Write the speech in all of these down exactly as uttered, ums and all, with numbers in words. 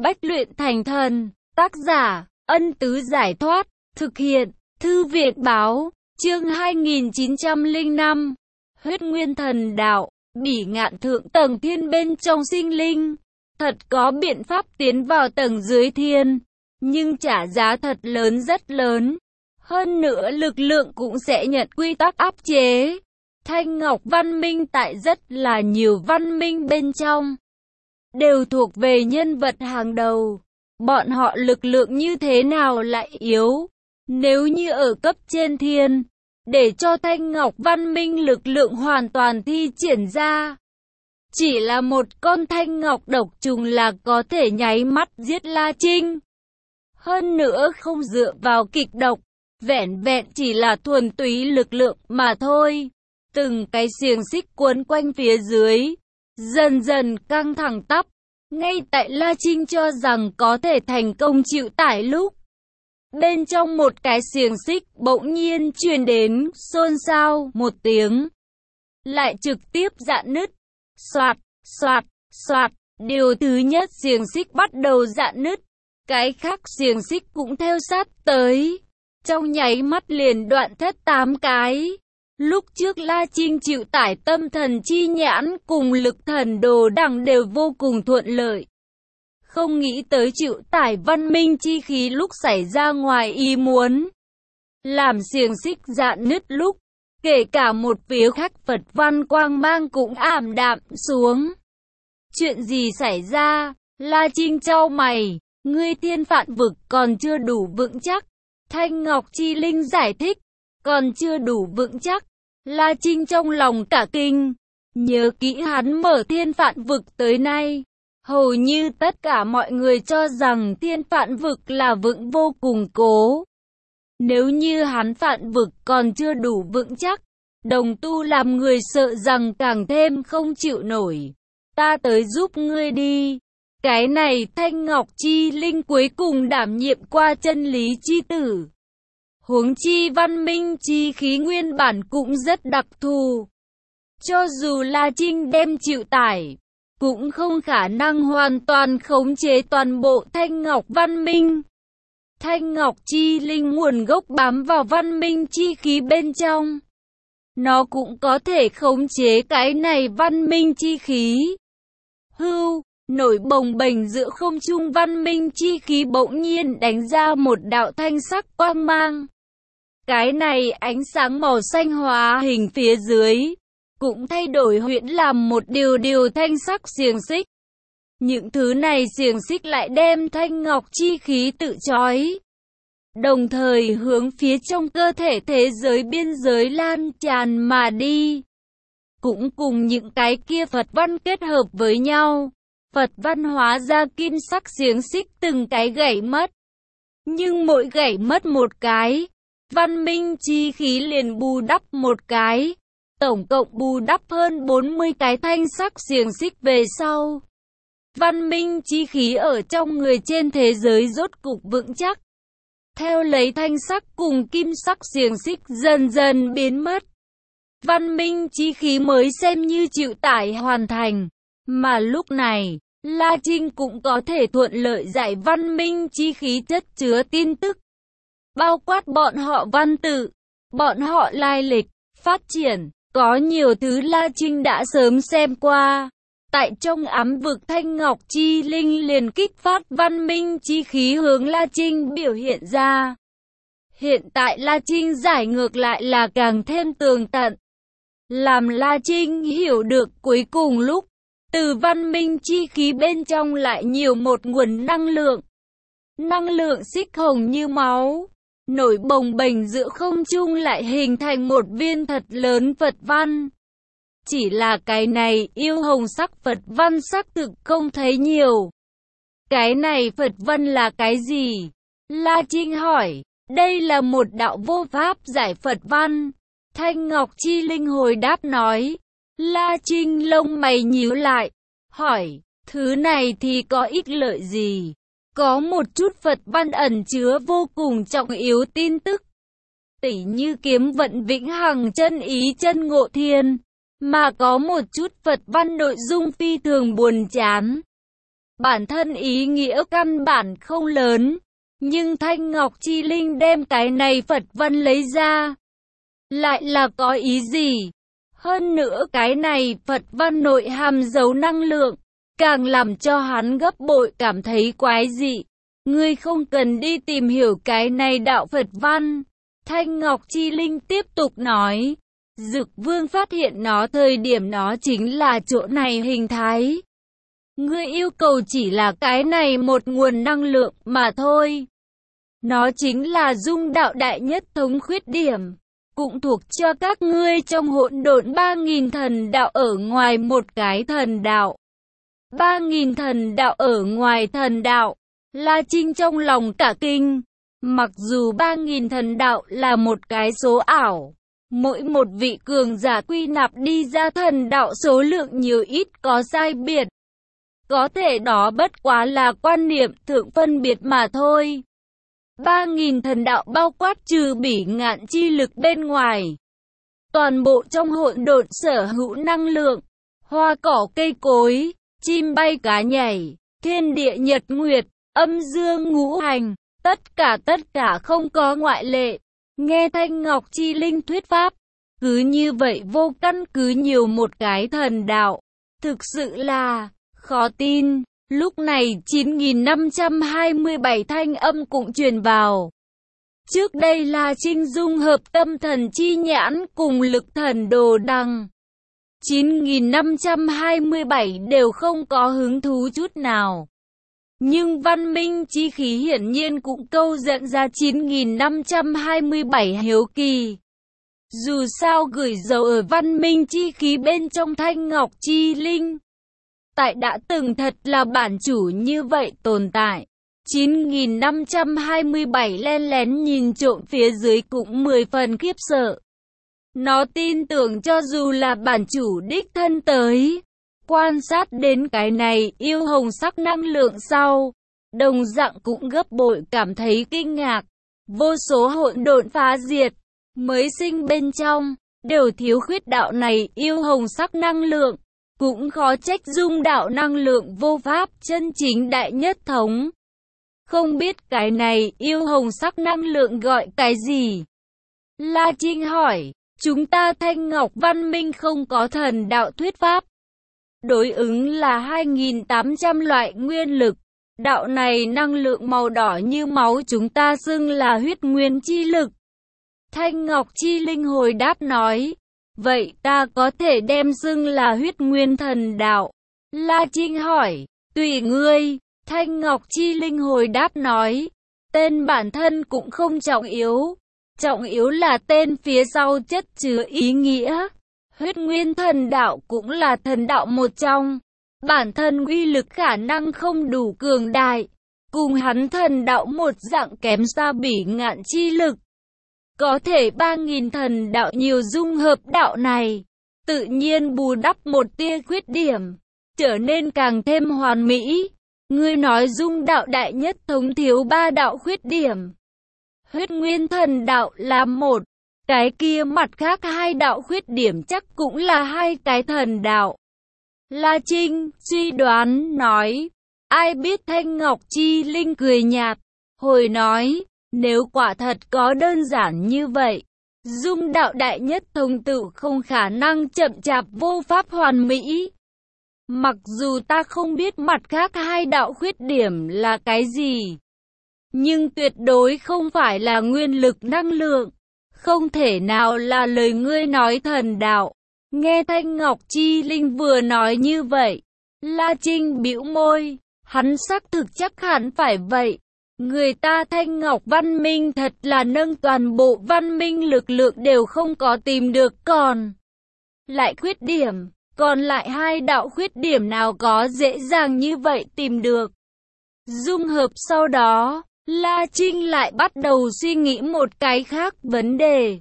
Bách luyện thành thần, tác giả, Ân Tứ Giải Thoát, thực hiện, Thư Việt Báo, chương hai nghìn chín trăm lẻ năm, Huyết Nguyên Thần Đạo, bỉ ngạn thượng tầng thiên bên trong sinh linh, thật có biện pháp tiến vào tầng dưới thiên, nhưng trả giá thật lớn rất lớn, hơn nữa lực lượng cũng sẽ nhận quy tắc áp chế. Thanh Ngọc văn minh tại rất là nhiều văn minh bên trong, đều thuộc về nhân vật hàng đầu. Bọn họ lực lượng như thế nào lại yếu? Nếu như ở cấp trên thiên, để cho Thanh Ngọc văn minh lực lượng hoàn toàn thi triển ra, chỉ là một con thanh ngọc độc trùng là có thể nháy mắt giết La Trinh. Hơn nữa không dựa vào kịch độc, vẻn vẹn chỉ là thuần túy lực lượng mà thôi. Từng cái xiềng xích cuốn quanh phía dưới, dần dần căng thẳng tắp. Ngay tại La Trinh cho rằng có thể thành công chịu tải lúc, bên trong một cái xiềng xích bỗng nhiên truyền đến xôn xao một tiếng, lại trực tiếp rạn nứt. Soạt, soạt, soạt, điều thứ nhất xiềng xích bắt đầu rạn nứt, cái khác xiềng xích cũng theo sát tới, trong nháy mắt liền đoạn thất tám cái. Lúc trước La Trinh chịu tải tâm thần chi nhãn cùng lực thần đồ đẳng đều vô cùng thuận lợi. Không nghĩ tới chịu tải văn minh chi khí lúc xảy ra ngoài ý muốn. Làm xiềng xích rạn nứt lúc, kể cả một phía khác Phật văn quang mang cũng ảm đạm xuống. Chuyện gì xảy ra? La Trinh chau mày, ngươi thiên phạn vực còn chưa đủ vững chắc. Thanh Ngọc Chi Linh giải thích, còn chưa đủ vững chắc. La Trinh trong lòng cả kinh, nhớ kỹ hắn mở thiên phạn vực tới nay, hầu như tất cả mọi người cho rằng thiên phạn vực là vững vô cùng cố. Nếu như hắn phạn vực còn chưa đủ vững chắc, đồng tu làm người sợ rằng càng thêm không chịu nổi. Ta tới giúp ngươi đi. Cái này Thanh Ngọc Chi Linh cuối cùng đảm nhiệm qua chân lý chi tử. Huống chi văn minh chi khí nguyên bản cũng rất đặc thù. Cho dù La Trinh đem chịu tải, cũng không khả năng hoàn toàn khống chế toàn bộ Thanh Ngọc văn minh. Thanh Ngọc Chi Linh nguồn gốc bám vào văn minh chi khí bên trong. Nó cũng có thể khống chế cái này văn minh chi khí. Hưu, nổi bồng bềnh giữa không trung văn minh chi khí bỗng nhiên đánh ra một đạo thanh sắc quang mang. Cái này ánh sáng màu xanh hóa hình phía dưới, cũng thay đổi huyễn làm một điều điều thanh sắc xiềng xích. Những thứ này xiềng xích lại đem thanh ngọc chi khí tự trói, đồng thời hướng phía trong cơ thể thế giới biên giới lan tràn mà đi. Cũng cùng những cái kia Phật văn kết hợp với nhau, Phật văn hóa ra kim sắc xiềng xích từng cái gãy mất. Nhưng mỗi gãy mất một cái, văn minh chi khí liền bù đắp một cái, tổng cộng bù đắp hơn bốn mươi cái thanh sắc xiềng xích về sau. Văn minh chi khí ở trong người trên thế giới rốt cục vững chắc. Theo lấy thanh sắc cùng kim sắc xiềng xích dần dần biến mất, văn minh chi khí mới xem như chịu tải hoàn thành. Mà lúc này, La Trinh cũng có thể thuận lợi giải văn minh chi khí chất chứa tin tức, bao quát bọn họ văn tự, bọn họ lai lịch, phát triển, có nhiều thứ La Trinh đã sớm xem qua. Tại trong ám vực Thanh Ngọc Chi Linh liền kích phát văn minh chi khí hướng La Trinh biểu hiện ra. Hiện tại La Trinh giải ngược lại là càng thêm tường tận. Làm La Trinh hiểu được cuối cùng lúc, từ văn minh chi khí bên trong lại nhiều một nguồn năng lượng. Năng lượng xích hồng như máu, nổi bồng bềnh giữa không trung lại hình thành một viên thật lớn Phật văn. Chỉ là cái này yêu hồng sắc Phật văn xác thực không thấy nhiều. Cái này Phật văn là cái gì? La Trinh hỏi. Đây là một đạo vô pháp giải Phật văn. Thanh Ngọc Chi Linh hồi đáp nói. La Trinh lông mày nhíu lại, hỏi, thứ này thì có ích lợi gì? Có một chút Phật văn ẩn chứa vô cùng trọng yếu tin tức, tỉ như kiếm vận vĩnh hằng chân ý chân ngộ thiên, mà có một chút Phật văn nội dung phi thường buồn chán. bản thân ý nghĩa căn bản không lớn. Nhưng Thanh Ngọc Chi Linh đem cái này Phật văn lấy ra, lại là có ý gì? Hơn nữa cái này Phật văn nội hàm giấu năng lượng, càng làm cho hắn gấp bội cảm thấy quái dị. Ngươi không cần đi tìm hiểu cái này đạo Phật văn. Thanh Ngọc Chi Linh tiếp tục nói. Dực Vương phát hiện nó thời điểm nó chính là chỗ này hình thái. Ngươi yêu cầu chỉ là cái này một nguồn năng lượng mà thôi. Nó chính là dung đạo đại nhất thống khuyết điểm, cũng thuộc cho các ngươi trong hỗn độn ba nghìn thần đạo ở ngoài một cái thần đạo. Ba nghìn thần đạo ở ngoài thần đạo, La Trinh trong lòng cả kinh. Mặc dù ba nghìn thần đạo là một cái số ảo, mỗi một vị cường giả quy nạp đi ra thần đạo số lượng nhiều ít có sai biệt. Có thể đó bất quá là quan niệm thượng phân biệt mà thôi. Ba nghìn thần đạo bao quát trừ bỉ ngạn chi lực bên ngoài. Toàn bộ trong hỗn độn sở hữu năng lượng, hoa cỏ cây cối, chim bay cá nhảy, thiên địa nhật nguyệt, âm dương ngũ hành, tất cả tất cả không có ngoại lệ. Nghe Thanh Ngọc Chi Linh thuyết pháp, cứ như vậy vô căn cứ nhiều một cái thần đạo, thực sự là khó tin. Lúc này chín nghìn năm trăm hai mươi bảy thanh âm cũng truyền vào. Trước đây là Trinh dung hợp tâm thần chi nhãn cùng lực thần đồ đằng. chín nghìn năm trăm hai mươi bảy đều không có hứng thú chút nào. Nhưng văn minh chi khí hiển nhiên cũng câu dẫn ra chín nghìn năm trăm hai mươi bảy hiếu kỳ. Dù sao gửi dấu ở văn minh chi khí bên trong Thanh Ngọc Chi Linh, tại đã từng thật là bản chủ như vậy tồn tại. chín nghìn năm trăm hai mươi bảy len lén nhìn trộm phía dưới cũng mười phần khiếp sợ. Nó tin tưởng cho dù là bản chủ đích thân tới, quan sát đến cái này yêu hồng sắc năng lượng sau, đồng dạng cũng gấp bội cảm thấy kinh ngạc. Vô số hỗn độn phá diệt, mới sinh bên trong, đều thiếu khuyết đạo này yêu hồng sắc năng lượng. Cũng khó trách dung đạo năng lượng vô pháp chân chính đại nhất thống. Không biết cái này yêu hồng sắc năng lượng gọi cái gì? La Trinh hỏi, chúng ta Thanh Ngọc văn minh không có thần đạo thuyết pháp. Đối ứng là hai nghìn tám trăm loại nguyên lực. Đạo này năng lượng màu đỏ như máu chúng ta xưng là huyết nguyên chi lực. Thanh Ngọc Chi Linh hồi đáp nói. Vậy ta có thể đem xưng là huyết nguyên thần đạo. La Trinh hỏi, tùy ngươi. Thanh Ngọc Chi Linh hồi đáp nói, tên bản thân cũng không trọng yếu. Trọng yếu là tên phía sau chất chứa ý nghĩa. Huyết nguyên thần đạo cũng là thần đạo một trong. Bản thân uy lực khả năng không đủ cường đại. Cùng hắn thần đạo một dạng kém xa bỉ ngạn chi lực. Có thể ba nghìn thần đạo nhiều dung hợp đạo này, tự nhiên bù đắp một tia khuyết điểm, trở nên càng thêm hoàn mỹ. Ngươi nói dung đạo đại nhất thống thiếu ba đạo khuyết điểm. Huyết nguyên thần đạo là một, cái kia mặt khác hai đạo khuyết điểm chắc cũng là hai cái thần đạo. La Trinh suy đoán nói, ai biết. Thanh Ngọc Chi Linh cười nhạt, hồi nói, nếu quả thật có đơn giản như vậy, dung đạo đại nhất thống tự không khả năng chậm chạp vô pháp hoàn mỹ. Mặc dù ta không biết mặt khác hai đạo khuyết điểm là cái gì, nhưng tuyệt đối không phải là nguyên lực năng lượng, không thể nào là lời ngươi nói thần đạo. Nghe Thanh Ngọc Chi Linh vừa nói như vậy, La Trinh bĩu môi, hắn xác thực chắc hẳn phải vậy. Người ta Thanh Ngọc văn minh thật là nâng toàn bộ văn minh lực lượng đều không có tìm được, còn lại khuyết điểm, còn lại hai đạo khuyết điểm nào có dễ dàng như vậy tìm được. Dung hợp sau đó, La Trinh lại bắt đầu suy nghĩ một cái khác vấn đề.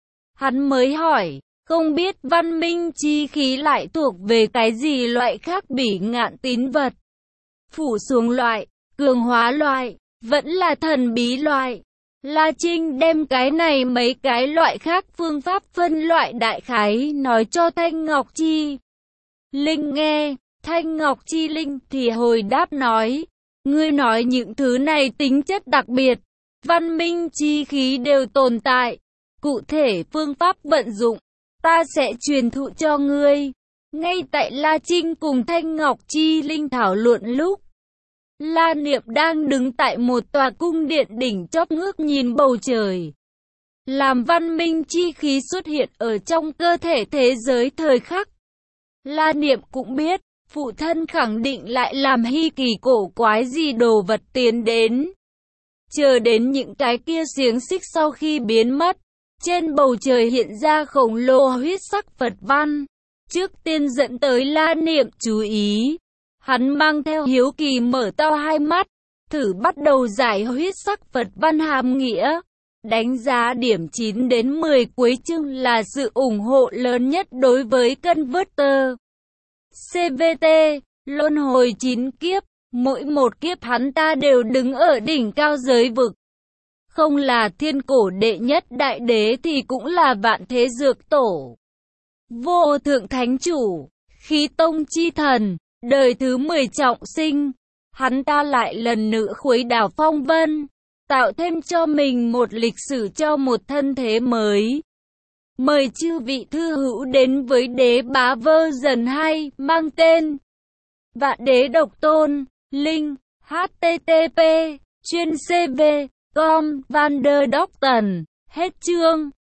Hắn mới hỏi, không biết văn minh chi khí lại thuộc về cái gì loại khác bỉ ngạn tín vật? Phủ xuống loại, cường hóa loại, vẫn là thần bí loại. La Trinh đem cái này mấy cái loại khác phương pháp phân loại đại khái nói cho Thanh Ngọc Chi Linh nghe. Thanh Ngọc Chi Linh thì hồi đáp nói, ngươi nói những thứ này tính chất đặc biệt, văn minh chi khí đều tồn tại, cụ thể phương pháp vận dụng, ta sẽ truyền thụ cho ngươi. Ngay tại La Trinh cùng Thanh Ngọc Chi Linh thảo luận lúc, La Niệm đang đứng tại một tòa cung điện đỉnh chóp ngước nhìn bầu trời. Làm văn minh chi khí xuất hiện ở trong cơ thể thế giới thời khắc. La Niệm cũng biết, phụ thân khẳng định lại làm hy kỳ cổ quái gì đồ vật tiến đến. Chờ đến những cái kia xiềng xích sau khi biến mất, trên bầu trời hiện ra khổng lồ huyết sắc Phật văn. Trước tiên dẫn tới La Niệm chú ý. Hắn mang theo hiếu kỳ mở to hai mắt, thử bắt đầu giải huyết sắc Phật văn hàm nghĩa. Đánh giá điểm chín đến mười cuối chương là sự ủng hộ lớn nhất đối với Converter. xê vê tê, luân hồi chín kiếp, mỗi một kiếp hắn ta đều đứng ở đỉnh cao giới vực. Không là thiên cổ đệ nhất đại đế thì cũng là vạn thế dược tổ. Vô thượng thánh chủ, khí tông chi thần, đời thứ mười trọng sinh. Hắn ta lại lần nữa khuấy đảo phong vân, tạo thêm cho mình một lịch sử cho một thân thế mới. Mời chư vị thư hữu đến với Đế Bá version hai mang tên Vạn Đế Độc Tôn, link h t t p chuyên c v chấm com Vanderdocton. Hết chương.